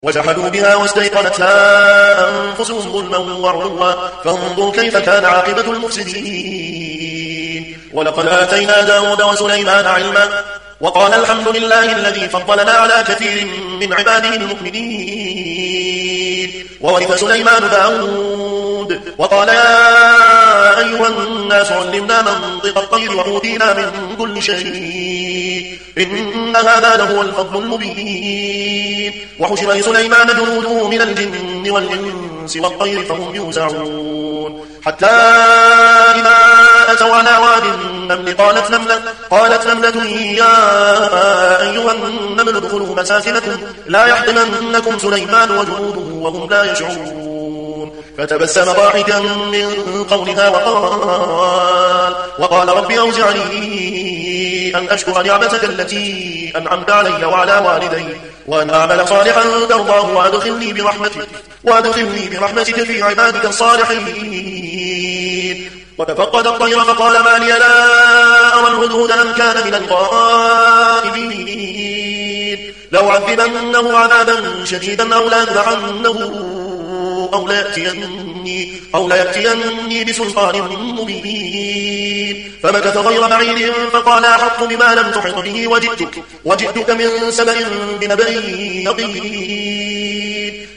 وجحدوا بها واستيقنتها أنفسهم ظلما وعلوا فانظر كيف كان عاقبة المفسدين. ولقد آتينا داود وسليمان علما وقال الحمد لله الذي فضلنا على كثير من عباده المؤمنين. وورث سليمان داود وقال يا أيها الناس علمنا منطق الطير وأوتينا من كل شيء إن هذا لهو الفضل المبين. وحشر لسليمان جنوده من الجن والإنس والطير فهم يوزعون حتى إذا أتوا على واد النمل قالت نملة يا أيها النمل ادخلوا مساكنكم لا يحطمنكم سليمان وجنوده وهم لا يشعرون. فتبسم ضاحكا من قولها وقال رب أوزعني أن أشكر نعمتك التي أنعمت علي وعلى والدي وأن أعمل صالحا ترضاه وأدخلني برحمتك في عبادك الصالحين. وتفقد الطير فقال ما لي لا أرى الهدهد أم كان من الغائبين لو عذبنه عذابا شديدا أو لأذبحنه أو ليأتيني بسلطان مبين. فمكث غير بعيد فقال أحط بما لم تحط به وجئتك من سبأ بنبأ يقين.